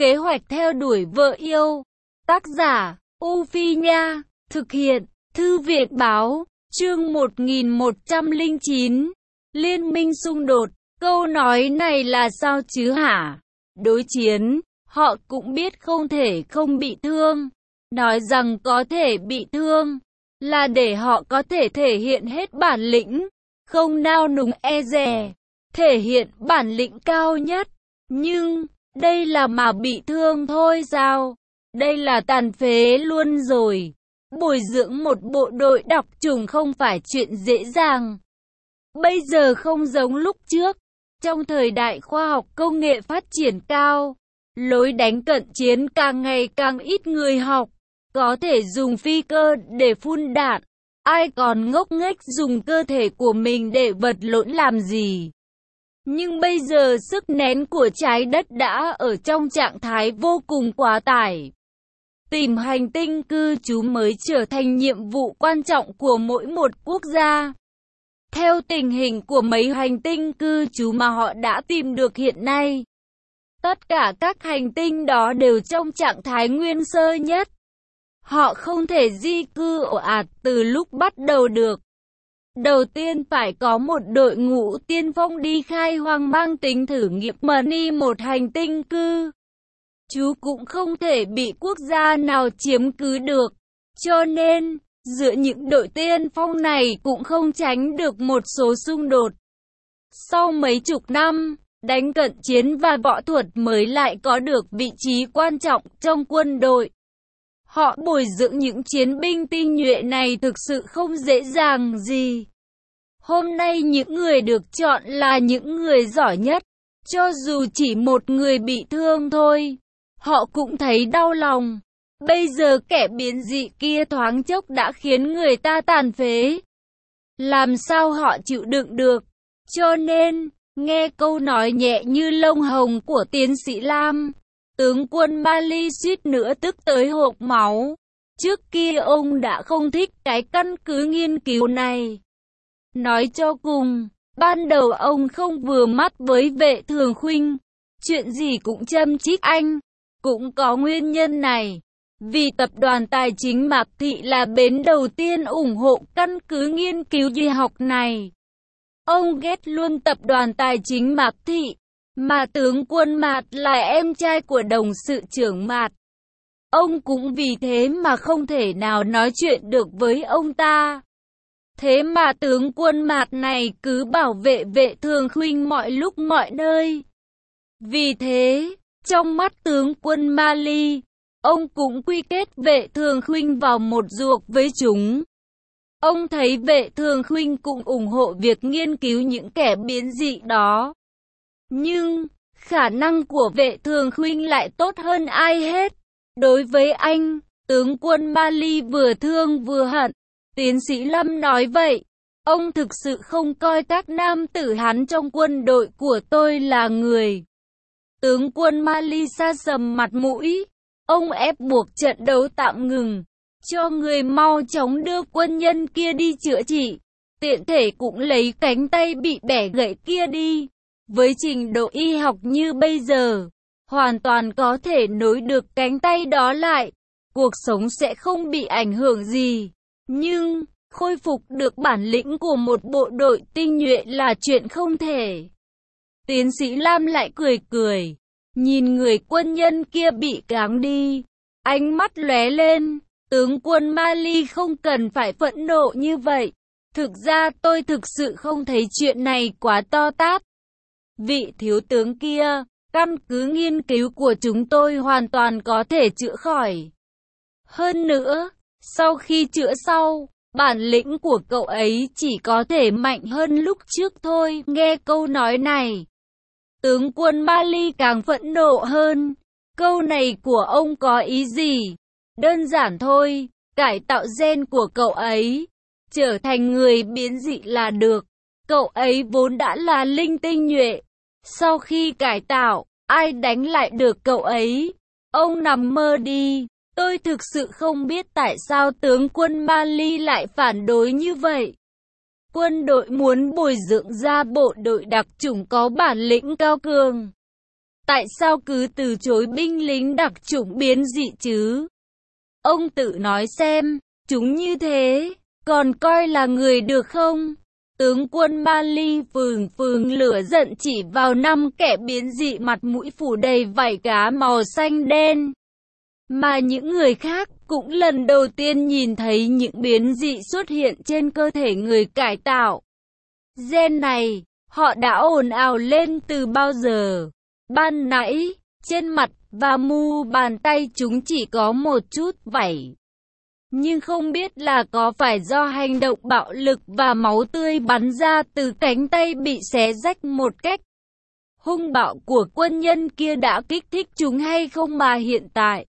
Kế hoạch theo đuổi vợ yêu. Tác giả, U Phi Nha. Thực hiện, Thư viện Báo. Chương 1109. Liên minh xung đột. Câu nói này là sao chứ hả? Đối chiến, họ cũng biết không thể không bị thương. Nói rằng có thể bị thương, là để họ có thể thể hiện hết bản lĩnh, không nao núng e dè, thể hiện bản lĩnh cao nhất. Nhưng, đây là mà bị thương thôi sao? Đây là tàn phế luôn rồi. Bồi dưỡng một bộ đội đặc chủng không phải chuyện dễ dàng. Bây giờ không giống lúc trước. Trong thời đại khoa học công nghệ phát triển cao, lối đánh cận chiến càng ngày càng ít người học. Có thể dùng phi cơ để phun đạn. Ai còn ngốc nghếch dùng cơ thể của mình để vật lộn làm gì? Nhưng bây giờ sức nén của trái đất đã ở trong trạng thái vô cùng quá tải. Tìm hành tinh cư trú mới trở thành nhiệm vụ quan trọng của mỗi một quốc gia. Theo tình hình của mấy hành tinh cư trú mà họ đã tìm được hiện nay, tất cả các hành tinh đó đều trong trạng thái nguyên sơ nhất. Họ không thể di cư ồ ạt từ lúc bắt đầu được. Đầu tiên phải có một đội ngũ tiên phong đi khai hoang mang tính thử nghiệm đi một hành tinh cư trú cũng không thể bị quốc gia nào chiếm cứ được. Cho nên, giữa những đội tiên phong này cũng không tránh được một số xung đột. Sau mấy chục năm, đánh cận chiến và võ thuật mới lại có được vị trí quan trọng trong quân đội. Họ bồi dưỡng những chiến binh tinh nhuệ này thực sự không dễ dàng gì. Hôm nay những người được chọn là những người giỏi nhất. Cho dù chỉ một người bị thương thôi, họ cũng thấy đau lòng. Bây giờ kẻ biến dị kia thoáng chốc đã khiến người ta tàn phế. Làm sao họ chịu đựng được? Cho nên, nghe câu nói nhẹ như lông hồng của tiến sĩ Lam, tướng quân Mali suýt nữa tức tới hộc máu. Trước kia ông đã không thích cái căn cứ nghiên cứu này. Nói cho cùng, ban đầu ông không vừa mắt với Vệ Thường Khuynh. Chuyện gì cũng châm chích anh. Cũng có nguyên nhân này. Vì tập đoàn tài chính Mạc Thị là bến đầu tiên ủng hộ căn cứ nghiên cứu y học này. Ông ghét luôn tập đoàn tài chính Mạc Thị. Mà tướng quân Mạt là em trai của đồng sự trưởng Mạt. Ông cũng vì thế mà không thể nào nói chuyện được với ông ta. Thế mà tướng quân Mạt này cứ bảo vệ Vệ Thường Khuynh mọi lúc mọi nơi. Vì thế, trong mắt tướng quân Mali, ông cũng quy kết Vệ Thường Khuynh vào một ruột với chúng. Ông thấy Vệ Thường Khuynh cũng ủng hộ việc nghiên cứu những kẻ biến dị đó. Nhưng, khả năng của Vệ Thường Khuynh lại tốt hơn ai hết. Đối với anh, tướng quân Mali vừa thương vừa hận. Tiến sĩ Lâm nói vậy. Ông thực sự không coi các nam tử Hán trong quân đội của tôi là người. Tướng quân Mali sa sầm mặt mũi. Ông ép buộc trận đấu tạm ngừng. Cho người mau chóng đưa quân nhân kia đi chữa trị. Tiện thể cũng lấy cánh tay bị bẻ gãy kia đi. Với trình độ y học như bây giờ, hoàn toàn có thể nối được cánh tay đó lại. Cuộc sống sẽ không bị ảnh hưởng gì. Nhưng, khôi phục được bản lĩnh của một bộ đội tinh nhuệ là chuyện không thể. Tiến sĩ Lam lại cười cười. Nhìn người quân nhân kia bị cáng đi. Ánh mắt lóe lên. Tướng quân Mali không cần phải phẫn nộ như vậy. Thực ra tôi thực sự không thấy chuyện này quá to tát. Vị thiếu tướng kia, căn cứ nghiên cứu của chúng tôi hoàn toàn có thể chữa khỏi. Hơn nữa, sau khi chữa sau, bản lĩnh của cậu ấy chỉ có thể mạnh hơn lúc trước thôi. Nghe câu nói này, tướng quân Mali càng phẫn nộ hơn. Câu này của ông có ý gì? Đơn giản thôi, cải tạo gen của cậu ấy, trở thành người biến dị là được. Cậu ấy vốn đã là linh tinh nhuệ. Sau khi cải tạo, ai đánh lại được cậu ấy? Ông nằm mơ đi. Tôi thực sự không biết tại sao tướng quân Mali lại phản đối như vậy. Quân đội muốn bồi dưỡng ra bộ đội đặc chủng có bản lĩnh cao cường. Tại sao cứ từ chối binh lính đặc chủng biến dị chứ? Ông tự nói xem, chúng như thế, còn coi là người được không? Tướng quân Mali phừng phừng lửa giận chỉ vào 5 kẻ biến dị mặt mũi phủ đầy vảy cá màu xanh đen. Mà những người khác cũng lần đầu tiên nhìn thấy những biến dị xuất hiện trên cơ thể người cải tạo. Gen này, họ đã ồn ào lên từ bao giờ? Ban nãy, trên mặt và mu bàn tay chúng chỉ có một chút vảy. Nhưng không biết là có phải do hành động bạo lực và máu tươi bắn ra từ cánh tay bị xé rách một cách hung bạo của quân nhân kia đã kích thích chúng hay không mà hiện tại.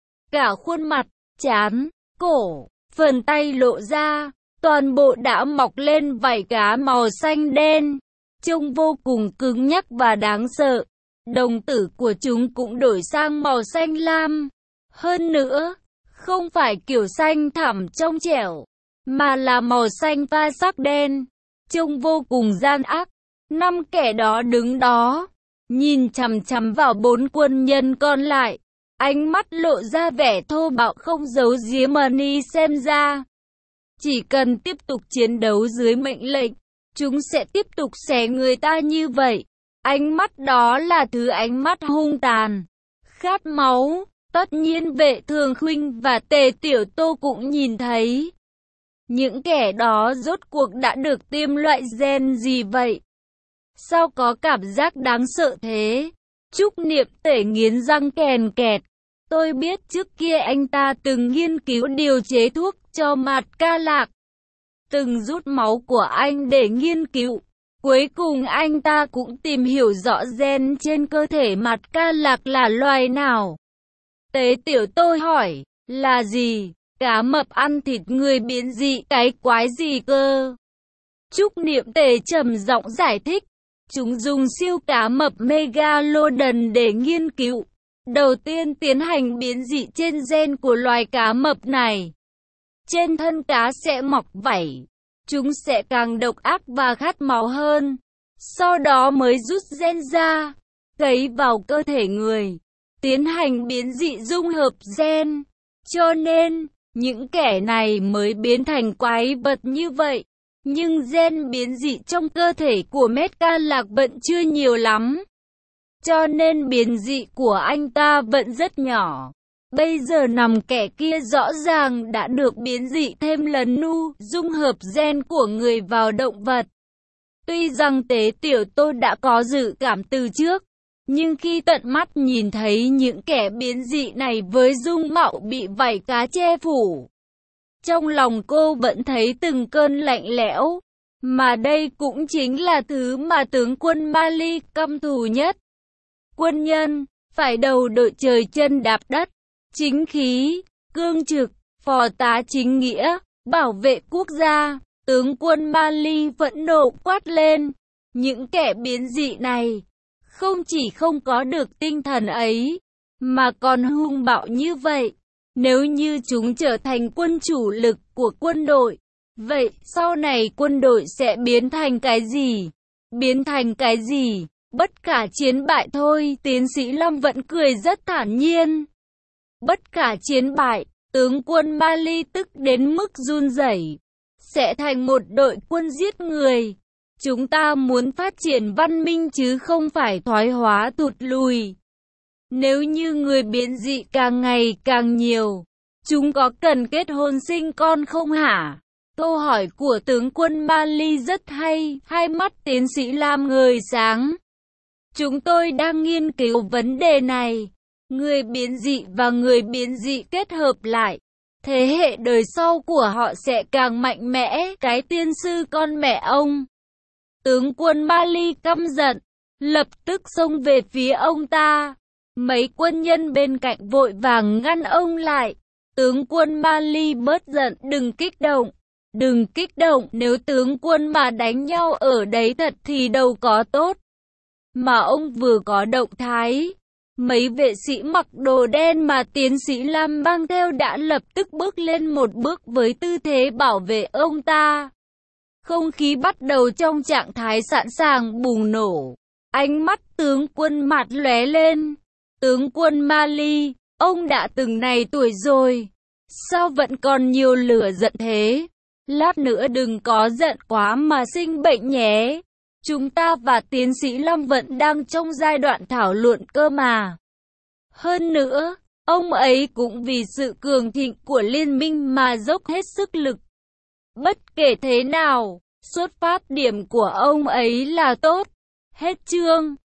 Cả khuôn mặt, trán, cổ, phần tay lộ ra, toàn bộ đã mọc lên vảy cá màu xanh đen, trông vô cùng cứng nhắc và đáng sợ. Đồng tử của chúng cũng đổi sang màu xanh lam. Hơn nữa, không phải kiểu xanh thẳm trong trẻo, mà là màu xanh pha sắc đen, trông vô cùng gian ác. 5 kẻ đó đứng đó, nhìn chằm chằm vào 4 quân nhân còn lại, ánh mắt lộ ra vẻ thô bạo không giấu giếm. Xem ra, chỉ cần tiếp tục chiến đấu dưới mệnh lệnh, chúng sẽ tiếp tục xé người ta như vậy. Ánh mắt đó là thứ ánh mắt hung tàn, khát máu. Tất nhiên Vệ Thường Khuynh và Tề Tiểu Tô cũng nhìn thấy. Những kẻ đó rốt cuộc đã được tiêm loại gen gì vậy? Sao có cảm giác đáng sợ thế? Trúc Niệm Tể nghiến răng kèn kẹt. Tôi biết trước kia anh ta từng nghiên cứu điều chế thuốc cho Mạt Ca Lạc. Từng rút máu của anh để nghiên cứu. Cuối cùng anh ta cũng tìm hiểu rõ gen trên cơ thể Mạt Ca Lạc là loài nào. Tế Tiểu Tô hỏi, là gì? Cá mập ăn thịt người biến dị, cái quái gì cơ? Trúc Niệm Tề trầm giọng giải thích, chúng dùng siêu cá mập Megalodon để nghiên cứu. Đầu tiên tiến hành biến dị trên gen của loài cá mập này. Trên thân cá sẽ mọc vảy, chúng sẽ càng độc ác và khát máu hơn. Sau đó mới rút gen ra, cấy vào cơ thể người, tiến hành biến dị dung hợp gen. Cho nên, những kẻ này mới biến thành quái vật như vậy. Nhưng gen biến dị trong cơ thể của Mét Ca Lạc vẫn chưa nhiều lắm. Cho nên biến dị của anh ta vẫn rất nhỏ. Bây giờ nằm kẻ kia rõ ràng đã được biến dị thêm lần nu, dung hợp gen của người vào động vật. Tuy rằng Tế Tiểu Tô đã có dự cảm từ trước, nhưng khi tận mắt nhìn thấy những kẻ biến dị này với dung mạo bị vảy cá che phủ, trong lòng cô vẫn thấy từng cơn lạnh lẽo. Mà đây cũng chính là thứ mà tướng quân Mali căm thù nhất. Quân nhân, phải đầu đội trời chân đạp đất, chính khí, cương trực, phò tá chính nghĩa, bảo vệ quốc gia. Tướng quân Mali vẫn nộ quát lên. Những kẻ biến dị này, không chỉ không có được tinh thần ấy, mà còn hung bạo như vậy. Nếu như chúng trở thành quân chủ lực của quân đội, vậy sau này quân đội sẽ biến thành cái gì? Biến thành cái gì? Bất khả chiến bại thôi. Tiến sĩ Lâm vẫn cười rất thản nhiên. Bất khả chiến bại, tướng quân Mali tức đến mức run rẩy. Sẽ thành một đội quân giết người. Chúng ta muốn phát triển văn minh chứ không phải thoái hóa tụt lùi. Nếu như người biến dị càng ngày càng nhiều, chúng có cần kết hôn sinh con không hả? Câu hỏi của tướng quân Mali rất hay, hai mắt tiến sĩ Lam ngời sáng. Chúng tôi đang nghiên cứu vấn đề này. Người biến dị và người biến dị kết hợp lại, thế hệ đời sau của họ sẽ càng mạnh mẽ. Cái tiên sư con mẹ ông. Tướng quân Mali căm giận, lập tức xông về phía ông ta. Mấy quân nhân bên cạnh vội vàng ngăn ông lại. Tướng quân Mali bớt giận, đừng kích động. Đừng kích động, nếu tướng quân mà đánh nhau ở đấy thật thì đâu có tốt. Mà ông vừa có động thái, mấy vệ sĩ mặc đồ đen mà tiến sĩ Lam mang theo đã lập tức bước lên một bước với tư thế bảo vệ ông ta. Không khí bắt đầu trong trạng thái sẵn sàng bùng nổ. Ánh mắt tướng quân Mạt lóe lên. Tướng quân Mali, ông đã từng này tuổi rồi. Sao vẫn còn nhiều lửa giận thế? Lát nữa đừng có giận quá mà sinh bệnh nhé. Chúng ta và tiến sĩ Lâm vẫn đang trong giai đoạn thảo luận cơ mà. Hơn nữa, ông ấy cũng vì sự cường thịnh của liên minh mà dốc hết sức lực. Bất kể thế nào, xuất phát điểm của ông ấy là tốt. Hết chương.